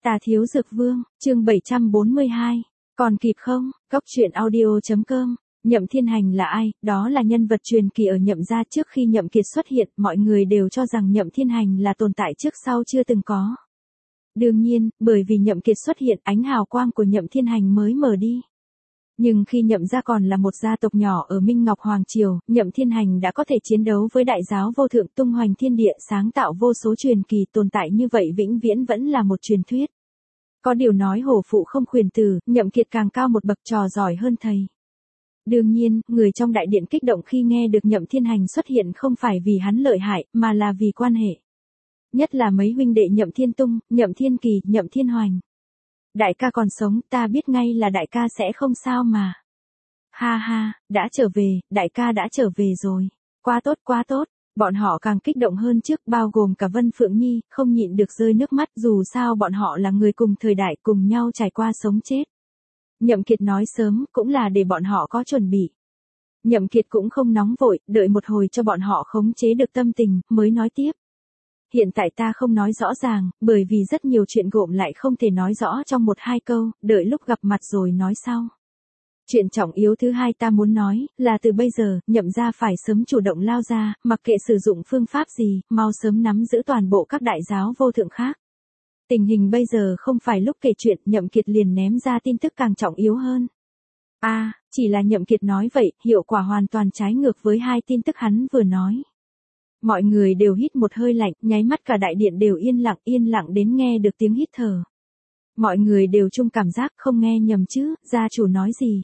Tà Thiếu Dược Vương, chương 742. Còn kịp không? Cóc truyện audio.com. Nhậm Thiên Hành là ai? Đó là nhân vật truyền kỳ ở Nhậm gia. Trước khi Nhậm Kiệt xuất hiện, mọi người đều cho rằng Nhậm Thiên Hành là tồn tại trước sau chưa từng có. Đương nhiên, bởi vì Nhậm Kiệt xuất hiện, ánh hào quang của Nhậm Thiên Hành mới mờ đi. Nhưng khi Nhậm gia còn là một gia tộc nhỏ ở Minh Ngọc Hoàng Triều, Nhậm Thiên Hành đã có thể chiến đấu với đại giáo vô thượng, tung hoành thiên địa, sáng tạo vô số truyền kỳ. Tồn tại như vậy vĩnh viễn vẫn là một truyền thuyết. Có điều nói hổ phụ không khuyển tử, Nhậm Kiệt càng cao một bậc, trò giỏi hơn thầy. Đương nhiên, người trong đại điện kích động khi nghe được Nhậm Thiên Hành xuất hiện không phải vì hắn lợi hại, mà là vì quan hệ. Nhất là mấy huynh đệ Nhậm Thiên Tung, Nhậm Thiên Kỳ, Nhậm Thiên Hoành. Đại ca còn sống, ta biết ngay là đại ca sẽ không sao mà. Ha ha, đã trở về, đại ca đã trở về rồi. Quá tốt quá tốt. Bọn họ càng kích động hơn trước, bao gồm cả Vân Phượng Nhi, không nhịn được rơi nước mắt, dù sao bọn họ là người cùng thời đại, cùng nhau trải qua sống chết. Nhậm Kiệt nói sớm, cũng là để bọn họ có chuẩn bị. Nhậm Kiệt cũng không nóng vội, đợi một hồi cho bọn họ khống chế được tâm tình, mới nói tiếp. Hiện tại ta không nói rõ ràng, bởi vì rất nhiều chuyện gộm lại không thể nói rõ trong một hai câu, đợi lúc gặp mặt rồi nói sau. Chuyện trọng yếu thứ hai ta muốn nói, là từ bây giờ, Nhậm gia phải sớm chủ động lao ra, mặc kệ sử dụng phương pháp gì, mau sớm nắm giữ toàn bộ các đại giáo vô thượng khác. Tình hình bây giờ không phải lúc kể chuyện, Nhậm Kiệt liền ném ra tin tức càng trọng yếu hơn. Chỉ là Nhậm Kiệt nói vậy, hiệu quả hoàn toàn trái ngược với hai tin tức hắn vừa nói. Mọi người đều hít một hơi lạnh, nháy mắt cả đại điện đều yên lặng đến nghe được tiếng hít thở. Mọi người đều chung cảm giác không nghe nhầm chứ, gia chủ nói gì,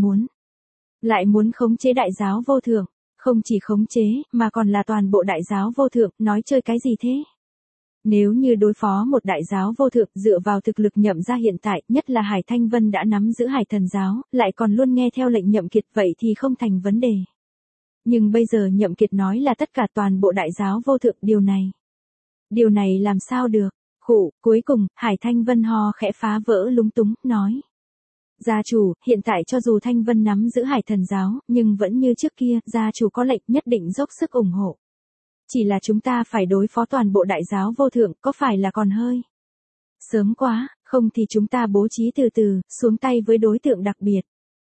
lại muốn khống chế đại giáo vô thượng, không chỉ khống chế, mà còn là toàn bộ đại giáo vô thượng, nói chơi cái gì thế? Nếu như đối phó một đại giáo vô thượng dựa vào thực lực Nhậm gia hiện tại, nhất là Hải Thanh Vân đã nắm giữ Hải Thần giáo, lại còn luôn nghe theo lệnh Nhậm Kiệt, vậy thì không thành vấn đề. Nhưng bây giờ Nhậm Kiệt nói là tất cả toàn bộ đại giáo vô thượng, điều này làm sao được? Cuối cùng, Hải Thanh Vân ho khẽ phá vỡ lúng túng, nói. Gia chủ, hiện tại cho dù Thanh Vân nắm giữ Hải Thần giáo, nhưng vẫn như trước kia, gia chủ có lệnh nhất định dốc sức ủng hộ. Chỉ là chúng ta phải đối phó toàn bộ đại giáo vô thượng, có phải là còn hơi sớm quá, không thì chúng ta bố trí từ từ, xuống tay với đối tượng đặc biệt.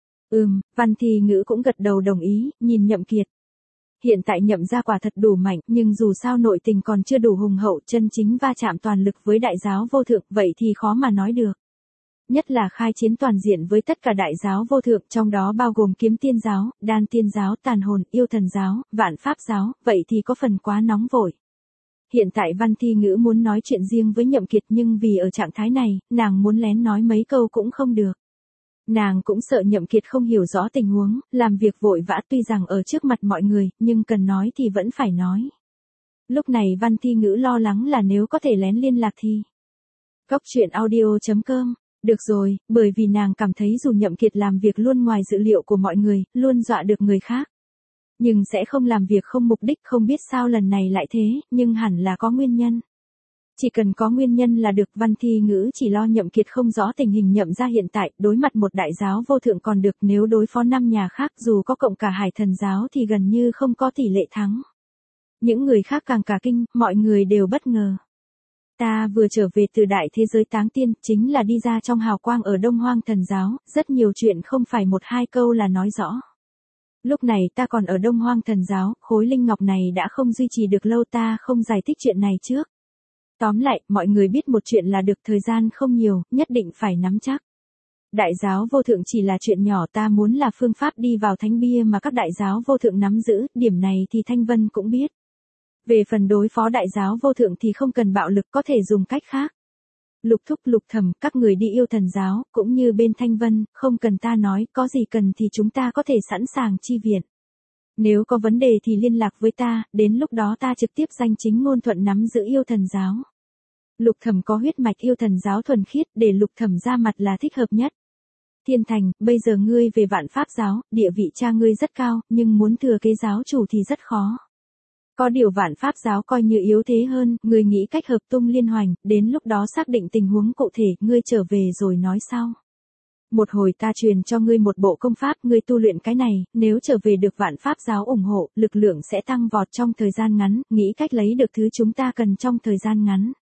Văn Thi Ngữ cũng gật đầu đồng ý, nhìn Nhậm Kiệt. Hiện tại Nhậm gia quả thật đủ mạnh, nhưng dù sao nội tình còn chưa đủ hùng hậu, chân chính va chạm toàn lực với đại giáo vô thượng, vậy thì khó mà nói được. Nhất là khai chiến toàn diện với tất cả đại giáo vô thượng, trong đó bao gồm Kiếm Tiên giáo, Đan Tiên giáo, Tàn Hồn, Yêu Thần giáo, Vạn Pháp giáo, vậy thì có phần quá nóng vội. Hiện tại Văn Thi Ngữ muốn nói chuyện riêng với Nhậm Kiệt, nhưng vì ở trạng thái này, nàng muốn lén nói mấy câu cũng không được. Nàng cũng sợ Nhậm Kiệt không hiểu rõ tình huống, làm việc vội vã, tuy rằng ở trước mặt mọi người, nhưng cần nói thì vẫn phải nói. Lúc này Văn Thi Ngữ lo lắng là nếu có thể lén liên lạc thì. Cóc truyện audio.com. Được rồi, bởi vì nàng cảm thấy dù Nhậm Kiệt làm việc luôn ngoài dự liệu của mọi người, luôn dọa được người khác. Nhưng sẽ không làm việc không mục đích, không biết sao lần này lại thế, nhưng hẳn là có nguyên nhân. Chỉ cần có nguyên nhân là được. Văn Thi Ngữ chỉ lo Nhậm Kiệt không rõ tình hình Nhậm gia hiện tại, đối mặt một đại giáo vô thượng còn được, nếu đối phó 5 nhà khác dù có cộng cả Hải Thần giáo thì gần như không có tỷ lệ thắng. Những người khác càng cả kinh, mọi người đều bất ngờ. Ta vừa trở về từ đại thế giới táng tiên, chính là đi ra trong hào quang ở Đông Hoang Thần giáo, rất nhiều chuyện không phải một hai câu là nói rõ. Lúc này ta còn ở Đông Hoang Thần giáo, khối linh ngọc này đã không duy trì được lâu, ta không giải thích chuyện này trước. Tóm lại, mọi người biết một chuyện là được, thời gian không nhiều, nhất định phải nắm chắc. Đại giáo vô thượng chỉ là chuyện nhỏ, ta muốn là phương pháp đi vào thánh bia mà các đại giáo vô thượng nắm giữ, điểm này thì Thanh Vân cũng biết. Về phần đối phó đại giáo vô thượng thì không cần bạo lực, có thể dùng cách khác. Lục thúc Lục thẩm, các người đi Yêu Thần giáo, cũng như bên Thanh Vân, không cần ta nói, có gì cần thì chúng ta có thể sẵn sàng chi viện. Nếu có vấn đề thì liên lạc với ta, đến lúc đó ta trực tiếp danh chính ngôn thuận nắm giữ Yêu Thần giáo. Lục thẩm có huyết mạch Yêu Thần giáo thuần khiết, để Lục thẩm ra mặt là thích hợp nhất. Thiên Thành, bây giờ ngươi về Vạn Pháp giáo, địa vị cha ngươi rất cao, nhưng muốn thừa kế giáo chủ thì rất khó. Có điều Vạn Pháp giáo coi như yếu thế hơn, ngươi nghĩ cách hợp tung liên hoành, đến lúc đó xác định tình huống cụ thể, ngươi trở về rồi nói sau. Một hồi ta truyền cho ngươi một bộ công pháp, ngươi tu luyện cái này, nếu trở về được Vạn Pháp giáo ủng hộ, lực lượng sẽ tăng vọt trong thời gian ngắn, nghĩ cách lấy được thứ chúng ta cần trong thời gian ngắn.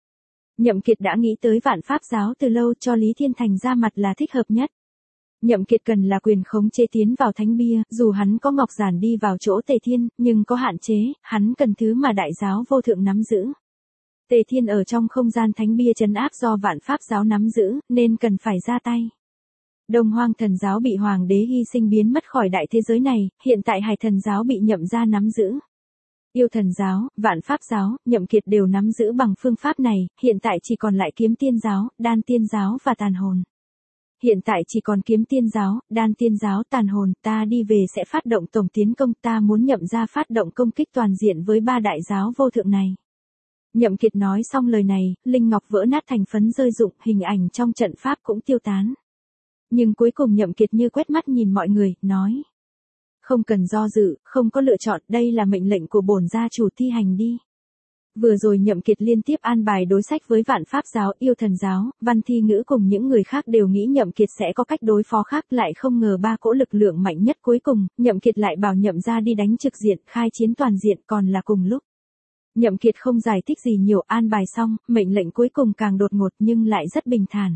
Nhậm Kiệt đã nghĩ tới Vạn Pháp giáo từ lâu, cho Lý Thiên Thành ra mặt là thích hợp nhất. Nhậm Kiệt cần là quyền khống chế tiến vào thánh bia, dù hắn có ngọc giản đi vào chỗ Tề Thiên, nhưng có hạn chế, hắn cần thứ mà đại giáo vô thượng nắm giữ. Tề Thiên ở trong không gian thánh bia trấn áp do Vạn Pháp giáo nắm giữ, nên cần phải ra tay. Đông Hoang thần giáo bị hoàng đế hy sinh biến mất khỏi đại thế giới này, hiện tại Hải thần giáo bị Nhậm gia nắm giữ. Yêu thần giáo, Vạn Pháp giáo, Nhậm Kiệt đều nắm giữ bằng phương pháp này, hiện tại chỉ còn lại Kiếm Tiên giáo, Đan Tiên giáo và Tàn hồn. Hiện tại chỉ còn Kiếm Tiên giáo, Đan Tiên giáo, Tàn hồn, ta đi về sẽ phát động tổng tiến công, ta muốn Nhậm gia phát động công kích toàn diện với ba đại giáo vô thượng này. Nhậm Kiệt nói xong lời này, linh ngọc vỡ nát thành phấn rơi rụng, hình ảnh trong trận pháp cũng tiêu tán. Nhưng cuối cùng Nhậm Kiệt như quét mắt nhìn mọi người, nói. Không cần do dự, không có lựa chọn, đây là mệnh lệnh của bổn gia chủ, thi hành đi. Vừa rồi Nhậm Kiệt liên tiếp an bài đối sách với Vạn Pháp giáo, Yêu thần giáo, Văn Thi Ngữ cùng những người khác đều nghĩ Nhậm Kiệt sẽ có cách đối phó khác, lại không ngờ ba cỗ lực lượng mạnh nhất cuối cùng, Nhậm Kiệt lại bảo Nhậm gia đi đánh trực diện, khai chiến toàn diện, còn là cùng lúc. Nhậm Kiệt không giải thích gì nhiều, an bài xong, mệnh lệnh cuối cùng càng đột ngột nhưng lại rất bình thản.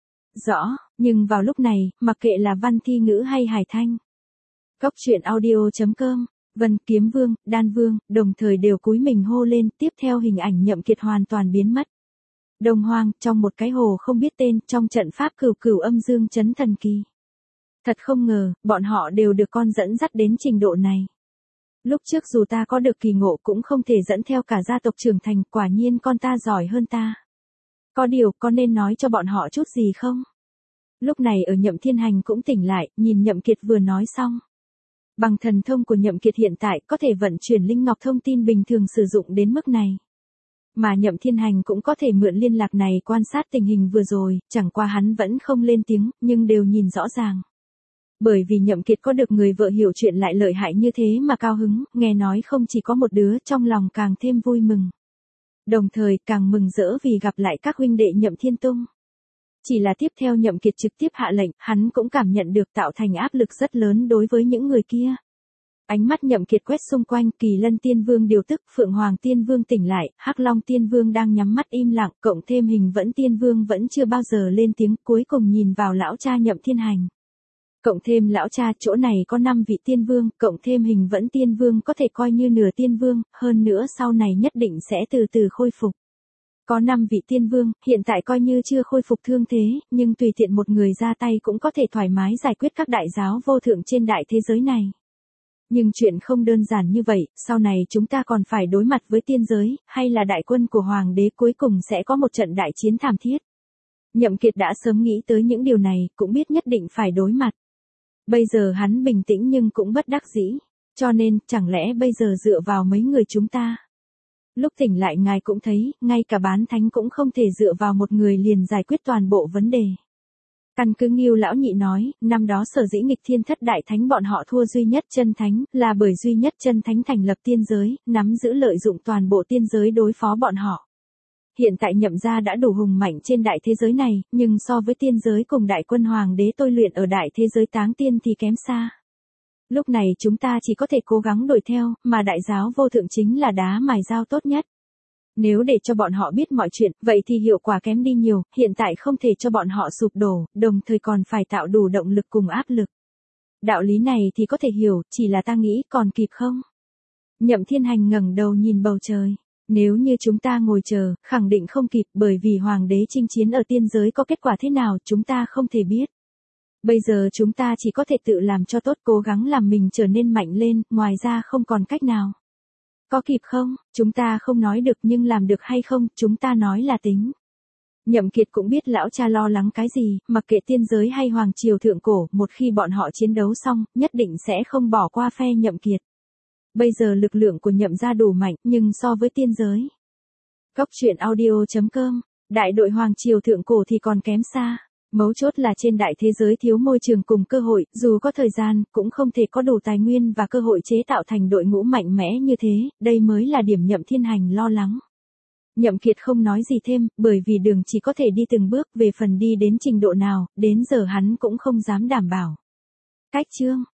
Rõ, nhưng vào lúc này, mặc kệ là Văn Thi Ngữ hay Hải Thanh. Cốc truyện audio.com, Vân, Kiếm Vương, Đan Vương, đồng thời đều cúi mình hô lên, tiếp theo hình ảnh Nhậm Kiệt hoàn toàn biến mất. Đông Hoang, trong một cái hồ không biết tên, trong trận pháp cửu cửu âm dương chấn thần kỳ. Thật không ngờ, bọn họ đều được con dẫn dắt đến trình độ này. Lúc trước dù ta có được kỳ ngộ cũng không thể dẫn theo cả gia tộc trưởng thành, quả nhiên con ta giỏi hơn ta. Có điều, con nên nói cho bọn họ chút gì không? Lúc này ở Nhậm Thiên Hành cũng tỉnh lại, nhìn Nhậm Kiệt vừa nói xong. Bằng thần thông của Nhậm Kiệt hiện tại có thể vận chuyển linh ngọc thông tin bình thường sử dụng đến mức này. Mà Nhậm Thiên Hành cũng có thể mượn liên lạc này quan sát tình hình vừa rồi, chẳng qua hắn vẫn không lên tiếng, nhưng đều nhìn rõ ràng. Bởi vì Nhậm Kiệt có được người vợ hiểu chuyện lại lợi hại như thế mà cao hứng, nghe nói không chỉ có một đứa, trong lòng càng thêm vui mừng. Đồng thời càng mừng rỡ vì gặp lại các huynh đệ Nhậm Thiên Tung. Chỉ là tiếp theo Nhậm Kiệt trực tiếp hạ lệnh, hắn cũng cảm nhận được tạo thành áp lực rất lớn đối với những người kia. Ánh mắt Nhậm Kiệt quét xung quanh, Kỳ Lân Tiên Vương điều tức, Phượng Hoàng Tiên Vương tỉnh lại, Hắc Long Tiên Vương đang nhắm mắt im lặng, cộng thêm Hình Vẫn Tiên Vương vẫn chưa bao giờ lên tiếng, cuối cùng nhìn vào lão cha Nhậm Thiên Hành. Cộng thêm lão cha, chỗ này có 5 vị tiên vương, cộng thêm Hình Vẫn Tiên Vương có thể coi như nửa tiên vương, hơn nữa sau này nhất định sẽ từ từ khôi phục. Có 5 vị tiên vương, hiện tại coi như chưa khôi phục thương thế, nhưng tùy tiện một người ra tay cũng có thể thoải mái giải quyết các đại giáo vô thượng trên đại thế giới này. Nhưng chuyện không đơn giản như vậy, sau này chúng ta còn phải đối mặt với tiên giới, hay là đại quân của Hoàng đế, cuối cùng sẽ có một trận đại chiến thảm thiết. Nhậm Kiệt đã sớm nghĩ tới những điều này, cũng biết nhất định phải đối mặt. Bây giờ hắn bình tĩnh nhưng cũng bất đắc dĩ, cho nên, chẳng lẽ bây giờ dựa vào mấy người chúng ta? Lúc tỉnh lại ngài cũng thấy, ngay cả bán thánh cũng không thể dựa vào một người liền giải quyết toàn bộ vấn đề. Căn cứ Ngưu lão nhị nói, năm đó sở dĩ nghịch thiên thất đại thánh bọn họ thua duy nhất chân thánh, là bởi duy nhất chân thánh thành lập tiên giới, nắm giữ lợi dụng toàn bộ tiên giới đối phó bọn họ. Hiện tại Nhậm gia đã đủ hùng mạnh trên đại thế giới này, nhưng so với tiên giới cùng đại quân hoàng đế tôi luyện ở đại thế giới táng tiên thì kém xa. Lúc này chúng ta chỉ có thể cố gắng đuổi theo, mà đại giáo vô thượng chính là đá mài dao tốt nhất. Nếu để cho bọn họ biết mọi chuyện, vậy thì hiệu quả kém đi nhiều, hiện tại không thể cho bọn họ sụp đổ, đồng thời còn phải tạo đủ động lực cùng áp lực. Đạo lý này thì có thể hiểu, chỉ là ta nghĩ còn kịp không? Nhậm Thiên Hành ngẩng đầu nhìn bầu trời. Nếu như chúng ta ngồi chờ, khẳng định không kịp, bởi vì hoàng đế chinh chiến ở tiên giới có kết quả thế nào chúng ta không thể biết. Bây giờ chúng ta chỉ có thể tự làm cho tốt, cố gắng làm mình trở nên mạnh lên, ngoài ra không còn cách nào. Có kịp không, chúng ta không nói được, nhưng làm được hay không, chúng ta nói là tính. Nhậm Kiệt cũng biết lão cha lo lắng cái gì, mặc kệ tiên giới hay hoàng triều thượng cổ, một khi bọn họ chiến đấu xong, nhất định sẽ không bỏ qua phe Nhậm Kiệt. Bây giờ lực lượng của Nhậm gia đủ mạnh, nhưng so với tiên giới. Cốc truyện audio.com, đại đội hoàng triều thượng cổ thì còn kém xa. Mấu chốt là trên đại thế giới thiếu môi trường cùng cơ hội, dù có thời gian, cũng không thể có đủ tài nguyên và cơ hội chế tạo thành đội ngũ mạnh mẽ như thế, đây mới là điểm Nhậm Thiên Hành lo lắng. Nhậm Kiệt không nói gì thêm, bởi vì đường chỉ có thể đi từng bước, về phần đi đến trình độ nào, đến giờ hắn cũng không dám đảm bảo. Cách chương